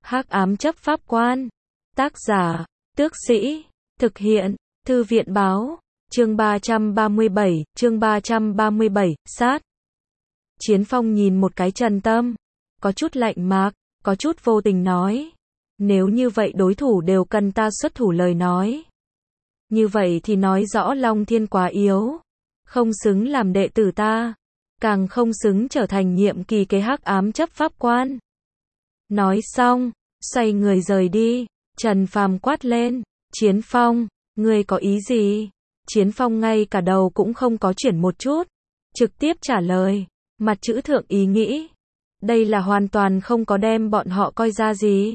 Hắc ám chấp pháp quan. Tác giả, Tước Sĩ. Thực hiện, Thư viện báo. Chương 337, sát. Chiến Phong nhìn một cái Trần Tâm, có chút lạnh mạc, có chút vô tình nói. Nếu như vậy đối thủ đều cần ta xuất thủ lời nói. Như vậy thì nói rõ Long Thiên quá yếu, không xứng làm đệ tử ta, càng không xứng trở thành nhiệm kỳ kế hắc ám chấp pháp quan. Nói xong, xoay người rời đi, Trần Phàm quát lên, Chiến Phong, ngươi có ý gì? Chiến Phong ngay cả đầu cũng không có chuyển một chút, trực tiếp trả lời, mặt chữ thượng ý nghĩ. Đây là hoàn toàn không có đem bọn họ coi ra gì.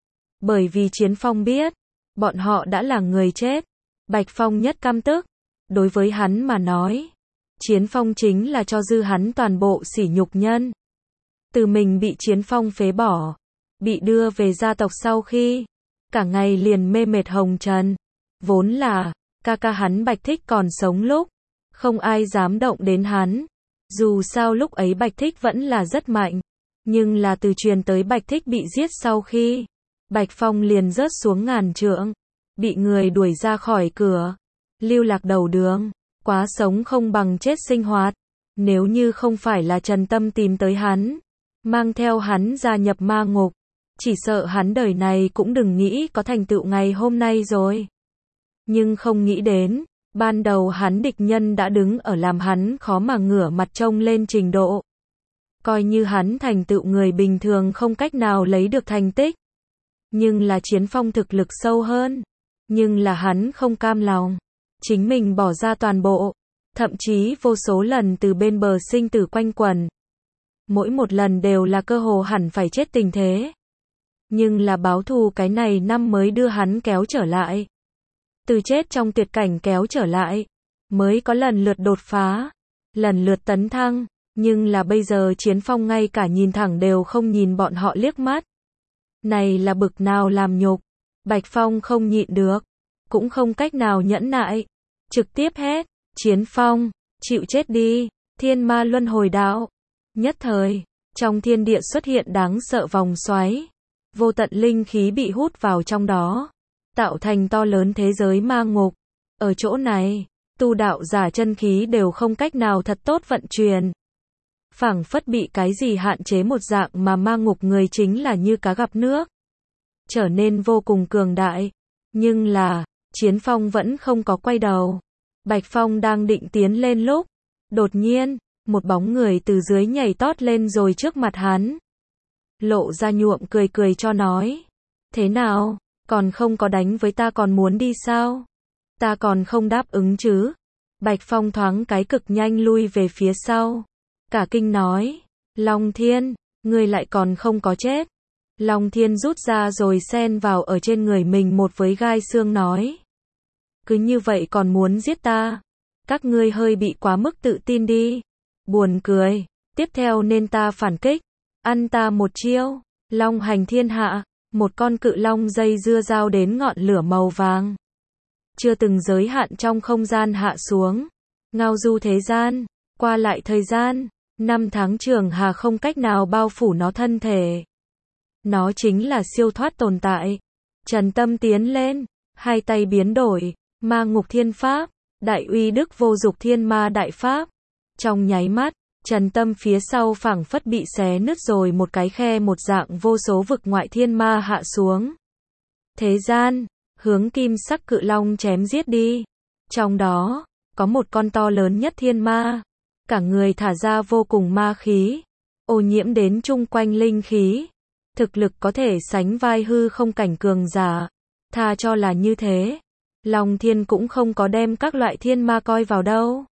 Bởi vì Chiến Phong biết, bọn họ đã là người chết. Bạch Phong nhất căm tức, đối với hắn mà nói, Chiến Phong chính là cho dư hắn toàn bộ sỉ nhục nhân. Từ mình bị Chiến Phong phế bỏ, bị đưa về gia tộc sau khi, cả ngày liền mê mệt hồng trần. Vốn là, ca ca hắn Bạch Thích còn sống lúc, không ai dám động đến hắn. Dù sao lúc ấy Bạch Thích vẫn là rất mạnh, nhưng là từ truyền tới Bạch Thích bị giết sau khi, Bạch Phong liền rớt xuống ngàn trượng, bị người đuổi ra khỏi cửa, lưu lạc đầu đường, quá sống không bằng chết sinh hoạt. Nếu như không phải là Trần Tâm tìm tới hắn, mang theo hắn gia nhập ma ngục, chỉ sợ hắn đời này cũng đừng nghĩ có thành tựu ngày hôm nay rồi. Nhưng không nghĩ đến, ban đầu hắn địch nhân đã đứng ở làm hắn khó mà ngửa mặt trông lên trình độ. Coi như hắn thành tựu người bình thường không cách nào lấy được thành tích. Nhưng là Chiến Phong thực lực sâu hơn. Nhưng là hắn không cam lòng. Chính mình bỏ ra toàn bộ. Thậm chí vô số lần từ bên bờ sinh tử quanh quẩn. Mỗi một lần đều là cơ hồ hẳn phải chết tình thế. Nhưng là báo thù cái này năm mới đưa hắn kéo trở lại. Từ chết trong tuyệt cảnh kéo trở lại. Mới có lần lượt đột phá. Lần lượt tấn thăng. Nhưng là bây giờ Chiến Phong ngay cả nhìn thẳng đều không nhìn bọn họ liếc mắt. Này là bực nào làm nhục. Bạch Phong không nhịn được, cũng không cách nào nhẫn nại, trực tiếp hét, Chiến Phong, chịu chết đi, thiên ma luân hồi đạo. Nhất thời, trong thiên địa xuất hiện đáng sợ vòng xoáy, vô tận linh khí bị hút vào trong đó, tạo thành to lớn thế giới ma ngục. Ở chỗ này, tu đạo giả chân khí đều không cách nào thật tốt vận chuyển. Phảng phất bị cái gì hạn chế một dạng mà ma ngục người chính là như cá gặp nước. Trở nên vô cùng cường đại. Nhưng là, Chiến Phong vẫn không có quay đầu. Bạch Phong đang định tiến lên lúc. Đột nhiên, một bóng người từ dưới nhảy tót lên rồi trước mặt hắn. Lộ ra nhuộm cười cười cho nói. Thế nào, còn không có đánh với ta còn muốn đi sao? Ta còn không đáp ứng chứ? Bạch Phong thoáng cái cực nhanh lui về phía sau. Cả kinh nói, Long Thiên, ngươi lại còn không có chết. Long Thiên rút ra rồi xen vào ở trên người mình một với gai xương nói. Cứ như vậy còn muốn giết ta. Các ngươi hơi bị quá mức tự tin đi. Buồn cười, tiếp theo nên ta phản kích. Ăn ta một chiêu, Long hành thiên hạ, một con cự long dây dưa dao đến ngọn lửa màu vàng. Chưa từng giới hạn trong không gian hạ xuống. Ngao du thế gian, qua lại thời gian. 5 tháng trường hà không cách nào bao phủ nó thân thể. Nó chính là siêu thoát tồn tại. Trần Tâm tiến lên, hai tay biến đổi, ma ngục thiên pháp, đại uy đức vô dục thiên ma đại pháp. Trong nháy mắt, Trần Tâm phía sau phảng phất bị xé nứt rồi một cái khe một dạng vô số vực ngoại thiên ma hạ xuống. Thế gian, hướng kim sắc cự long chém giết đi. Trong đó, có một con to lớn nhất thiên ma. Cả người thả ra vô cùng ma khí, ô nhiễm đến chung quanh linh khí. Thực lực có thể sánh vai hư không cảnh cường giả. Tha cho là như thế. Long Thiên cũng không có đem các loại thiên ma coi vào đâu.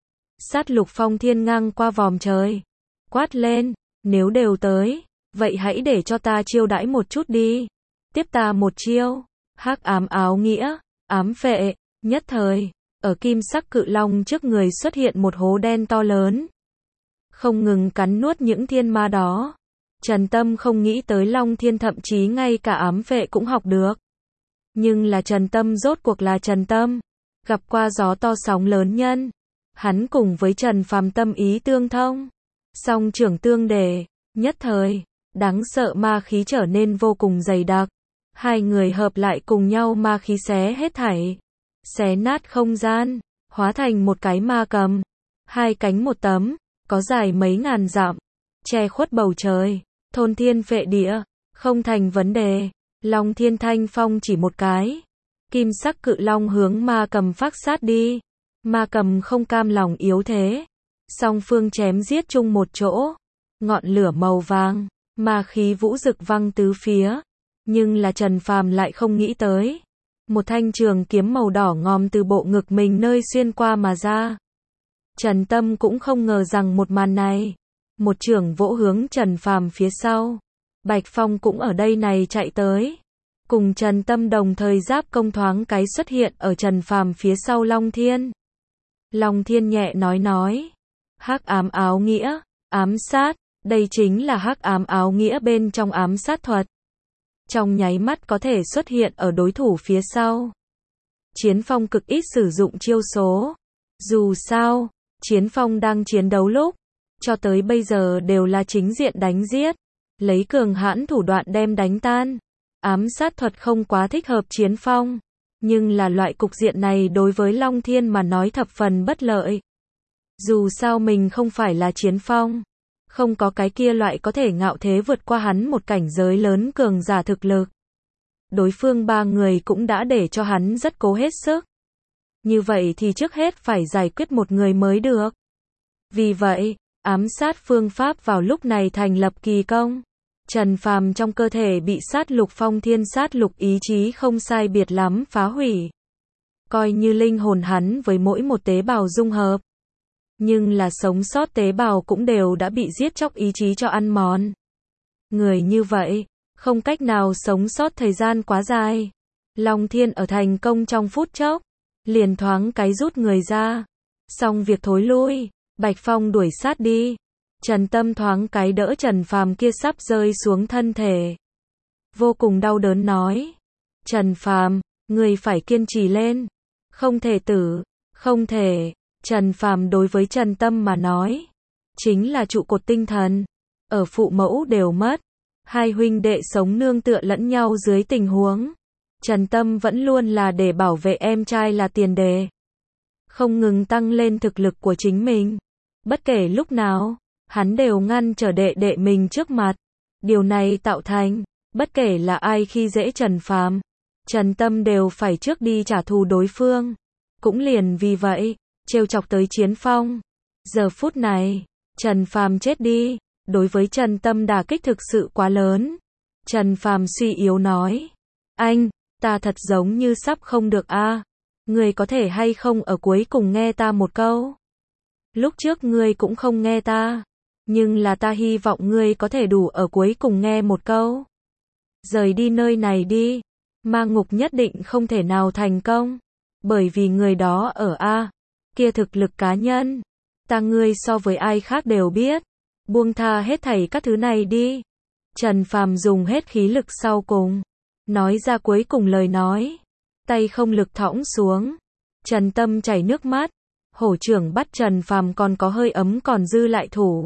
Sát lục phong thiên ngang qua vòm trời. Quát lên, nếu đều tới, vậy hãy để cho ta chiêu đãi một chút đi. Tiếp ta một chiêu. Hắc ám áo nghĩa, ám phệ, nhất thời. Ở kim sắc cự long trước người xuất hiện một hố đen to lớn. Không ngừng cắn nuốt những thiên ma đó. Trần Tâm không nghĩ tới Long Thiên thậm chí ngay cả ám phệ cũng học được. Nhưng là Trần Tâm rốt cuộc là Trần Tâm. Gặp qua gió to sóng lớn nhân. Hắn cùng với Trần Phàm tâm ý tương thông. Song trưởng tương đề. Nhất thời, Đáng sợ ma khí trở nên vô cùng dày đặc. Hai người hợp lại cùng nhau ma khí xé hết thảy. Xé nát không gian, hóa thành một cái ma cầm. Hai cánh một tấm, có dài mấy ngàn dặm, che khuất bầu trời, thôn thiên phệ địa, không thành vấn đề. Long Thiên Thanh Phong chỉ một cái. Kim sắc cự long hướng ma cầm phác sát đi. Ma cầm không cam lòng yếu thế. Song phương chém giết chung một chỗ. Ngọn lửa màu vàng, ma khí vũ rực văng tứ phía. Nhưng là Trần Phàm lại không nghĩ tới. Một thanh trường kiếm màu đỏ ngòm từ bộ ngực mình nơi xuyên qua mà ra. Trần Tâm cũng không ngờ rằng một màn này. Một chưởng vỗ hướng Trần Phàm phía sau. Bạch Phong cũng ở đây này chạy tới. Cùng Trần Tâm đồng thời giáp công thoáng cái xuất hiện ở Trần Phàm phía sau Long Thiên. Long Thiên nhẹ nói. Hắc ám áo nghĩa, ám sát, đây chính là hắc ám áo nghĩa bên trong ám sát thuật. Trong nháy mắt có thể xuất hiện ở đối thủ phía sau. Chiến Phong cực ít sử dụng chiêu số. Dù sao, Chiến Phong đang chiến đấu lúc, cho tới bây giờ đều là chính diện đánh giết, lấy cường hãn thủ đoạn đem đánh tan. Ám sát thuật không quá thích hợp Chiến Phong, nhưng là loại cục diện này đối với Long Thiên mà nói thập phần bất lợi. Dù sao mình không phải là Chiến Phong, không có cái kia loại có thể ngạo thế vượt qua hắn một cảnh giới lớn cường giả thực lực. Đối phương ba người cũng đã để cho hắn rất cố hết sức. Như vậy thì trước hết phải giải quyết một người mới được. Vì vậy, ám sát phương pháp vào lúc này thành lập kỳ công. Trần Phàm trong cơ thể bị sát lục phong thiên sát lục ý chí không sai biệt lắm phá hủy. Coi như linh hồn hắn với mỗi một tế bào dung hợp. Nhưng là sống sót tế bào cũng đều đã bị giết chóc ý chí cho ăn mòn. Người như vậy, không cách nào sống sót thời gian quá dài. Long Thiên ở thành công trong phút chốc, liền thoáng cái rút người ra. Xong việc thối lui, Bạch Phong đuổi sát đi. Trần Tâm thoáng cái đỡ Trần Phàm kia sắp rơi xuống thân thể. Vô cùng đau đớn nói. Trần Phàm, người phải kiên trì lên. Không thể tử, không thể. Trần Phàm đối với Trần Tâm mà nói. Chính là trụ cột tinh thần. Ở phụ mẫu đều mất. Hai huynh đệ sống nương tựa lẫn nhau dưới tình huống. Trần Tâm vẫn luôn là để bảo vệ em trai là tiền đề. Không ngừng tăng lên thực lực của chính mình. Bất kể lúc nào, hắn đều ngăn trở đệ đệ mình trước mặt. Điều này tạo thành, bất kể là ai khi dễ Trần Phàm, Trần Tâm đều phải trước đi trả thù đối phương. Cũng liền vì vậy, trêu chọc tới Chiến Phong. Giờ phút này, Trần Phàm chết đi, đối với Trần Tâm đả kích thực sự quá lớn. Trần Phàm suy yếu nói. Anh, ta thật giống như sắp không được a. Ngươi có thể hay không ở cuối cùng nghe ta một câu? Lúc trước ngươi cũng không nghe ta. Nhưng là ta hy vọng ngươi có thể đủ ở cuối cùng nghe một câu. Rời đi nơi này đi. Ma ngục nhất định không thể nào thành công. Bởi vì người đó ở A. Kia thực lực cá nhân. Ta ngươi so với ai khác đều biết. Buông tha hết thảy các thứ này đi. Trần Phàm dùng hết khí lực sau cùng. Nói ra cuối cùng lời nói. Tay không lực thõng xuống. Trần Tâm chảy nước mắt. Hổ trưởng bắt Trần Phàm còn có hơi ấm còn dư lại thủ.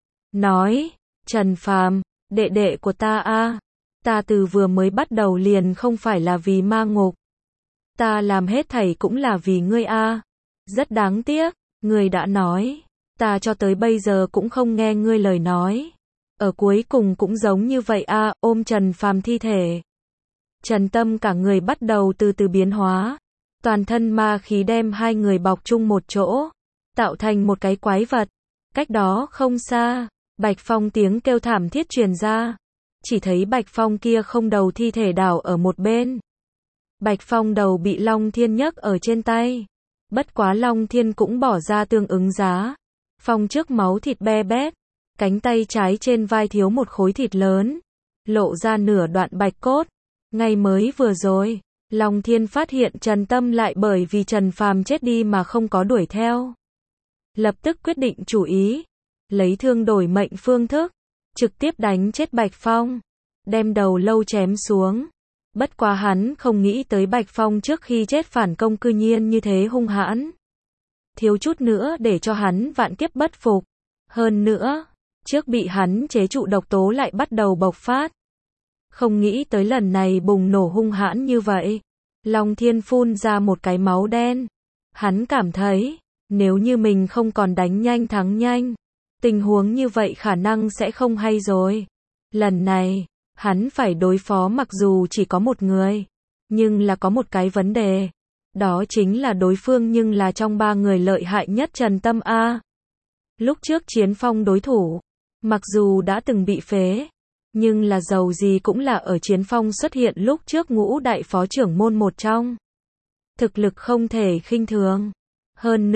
Nói, Trần Phàm, đệ đệ của ta a, ta từ vừa mới bắt đầu liền không phải là vì ma ngục. Ta làm hết thảy cũng là vì ngươi a. Rất đáng tiếc, ngươi đã nói, ta cho tới bây giờ cũng không nghe ngươi lời nói. Ở cuối cùng cũng giống như vậy a, ôm Trần Phàm thi thể. Trần Tâm cả người bắt đầu từ từ biến hóa. Toàn thân ma khí đem hai người bọc chung một chỗ, tạo thành một cái quái vật. Cách đó không xa, Bạch Phong tiếng kêu thảm thiết truyền ra. Chỉ thấy Bạch Phong kia không đầu thi thể đảo ở một bên. Bạch Phong đầu bị Long Thiên nhấc ở trên tay. Bất quá Long Thiên cũng bỏ ra tương ứng giá. Phong trước máu thịt be bét. Cánh tay trái trên vai thiếu một khối thịt lớn. Lộ ra nửa đoạn bạch cốt. Ngay mới vừa rồi, Long Thiên phát hiện Trần Tâm lại bởi vì Trần Phàm chết đi mà không có đuổi theo. Lập tức quyết định chủ ý. Lấy thương đổi mệnh phương thức. Trực tiếp đánh chết Bạch Phong. Đem đầu lâu chém xuống. Bất quá hắn không nghĩ tới Bạch Phong trước khi chết phản công cư nhiên như thế hung hãn. Thiếu chút nữa để cho hắn vạn kiếp bất phục. Hơn nữa, trước bị hắn chế trụ độc tố lại bắt đầu bộc phát. Không nghĩ tới lần này bùng nổ hung hãn như vậy. Long Thiên phun ra một cái máu đen. Hắn cảm thấy, nếu như mình không còn đánh nhanh thắng nhanh, tình huống như vậy khả năng sẽ không hay rồi. Lần này, hắn phải đối phó mặc dù chỉ có một người, nhưng là có một cái vấn đề. Đó chính là đối phương nhưng là trong 3 người lợi hại nhất Trần Tâm A. Lúc trước Chiến Phong đối thủ, mặc dù đã từng bị phế, nhưng là dầu gì cũng là ở Chiến Phong xuất hiện lúc trước ngũ đại phó trưởng môn một trong. Thực lực không thể khinh thường. Hơn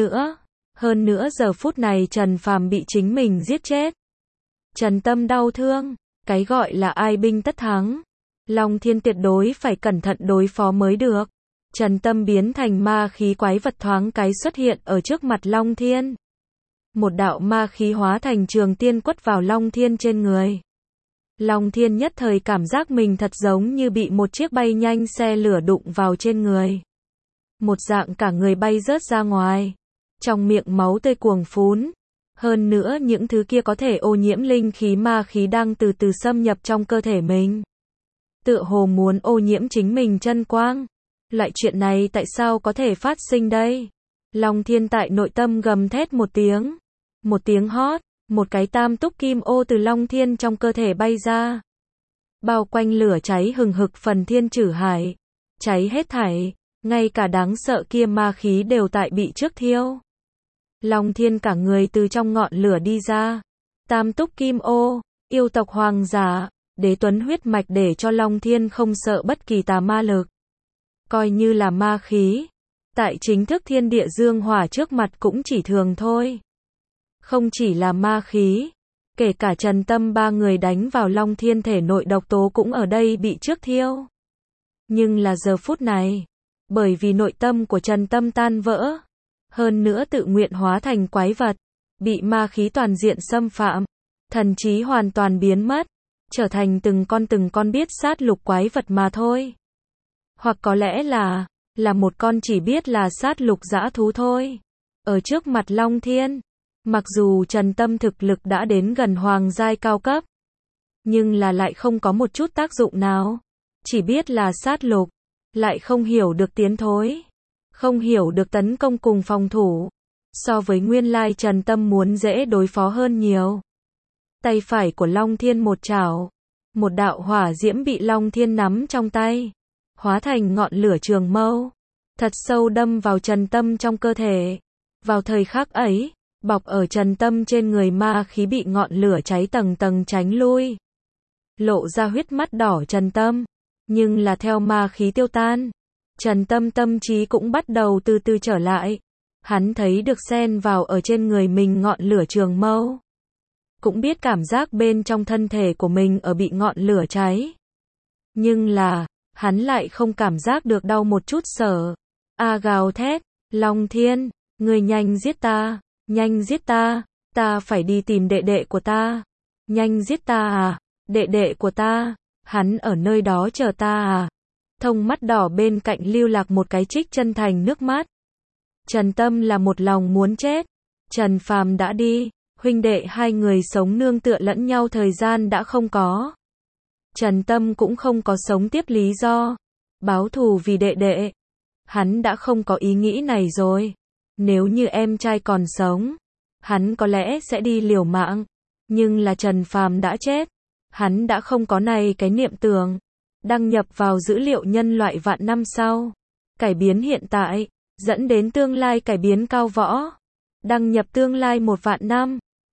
nữa giờ phút này Trần Phàm bị chính mình giết chết. Trần Tâm đau thương, cái gọi là ai binh tất thắng. Long Thiên tuyệt đối phải cẩn thận đối phó mới được. Trần Tâm biến thành ma khí quái vật thoáng cái xuất hiện ở trước mặt Long Thiên. Một đạo ma khí hóa thành trường tiên quất vào Long Thiên trên người. Long Thiên nhất thời cảm giác mình thật giống như bị một chiếc bay nhanh xe lửa đụng vào trên người. Một dạng cả người bay rớt ra ngoài. Trong miệng máu tươi cuồng phún. Hơn nữa những thứ kia có thể ô nhiễm linh khí ma khí đang từ từ xâm nhập trong cơ thể mình. Tựa hồ muốn ô nhiễm chính mình chân quang. Loại chuyện này tại sao có thể phát sinh đây? Long Thiên tại nội tâm gầm thét một tiếng. Một tiếng hót, một cái tam túc kim ô từ Long Thiên trong cơ thể bay ra. Bao quanh lửa cháy hừng hực phần thiên trử hải. Cháy hết thảy, ngay cả đáng sợ kia ma khí đều tại bị trước thiêu. Long Thiên cả người từ trong ngọn lửa đi ra. Tam túc kim ô, yêu tộc hoàng giả, đế tuấn huyết mạch để cho Long Thiên không sợ bất kỳ tà ma lực. Coi như là ma khí, tại chính thức thiên địa dương hỏa trước mặt cũng chỉ thường thôi. Không chỉ là ma khí, kể cả Trần Tâm 3 người đánh vào Long Thiên thể nội độc tố cũng ở đây bị trước thiêu. Nhưng là giờ phút này, bởi vì nội tâm của Trần Tâm tan vỡ, hơn nữa tự nguyện hóa thành quái vật, bị ma khí toàn diện xâm phạm, thần trí hoàn toàn biến mất, trở thành từng con biết sát lục quái vật mà thôi. Hoặc có lẽ là một con chỉ biết là sát lục dã thú thôi. Ở trước mặt Long Thiên, mặc dù Trần Tâm thực lực đã đến gần hoàng giai cao cấp, nhưng là lại không có một chút tác dụng nào. Chỉ biết là sát lục, lại không hiểu được tiến thối, không hiểu được tấn công cùng phòng thủ. So với nguyên lai Trần Tâm muốn dễ đối phó hơn nhiều. Tay phải của Long Thiên một chảo, một đạo hỏa diễm bị Long Thiên nắm trong tay, hóa thành ngọn lửa trường mâu, thật sâu đâm vào Trần Tâm trong cơ thể. Vào thời khắc ấy, bọc ở Trần Tâm trên người ma khí bị ngọn lửa cháy tầng tầng tránh lui. Lộ ra huyết mắt đỏ Trần Tâm, nhưng là theo ma khí tiêu tan, Trần Tâm tâm trí cũng bắt đầu từ từ trở lại. Hắn thấy được xen vào ở trên người mình ngọn lửa trường mâu. Cũng biết cảm giác bên trong thân thể của mình ở bị ngọn lửa cháy. Nhưng là, hắn lại không cảm giác được đau một chút sở. Gào thét, Long Thiên, người nhanh giết ta, ta phải đi tìm đệ đệ của ta. Nhanh giết ta à, đệ đệ của ta, hắn ở nơi đó chờ ta à. Thông mắt đỏ bên cạnh lưu lạc một cái trích chân thành nước mắt. Trần Tâm là một lòng muốn chết. Trần Phàm đã đi, huynh đệ hai người sống nương tựa lẫn nhau thời gian đã không có. Trần Tâm cũng không có sống tiếp lý do. Báo thù vì đệ đệ. Hắn đã không có ý nghĩ này rồi. Nếu như em trai còn sống, hắn có lẽ sẽ đi liều mạng. Nhưng là Trần Phàm đã chết. Hắn đã không có này cái niệm tưởng. Đăng nhập vào dữ liệu nhân loại vạn năm sau. Cải biến hiện tại, dẫn đến tương lai cải biến cao võ. Đăng nhập tương lai 1 vạn năm.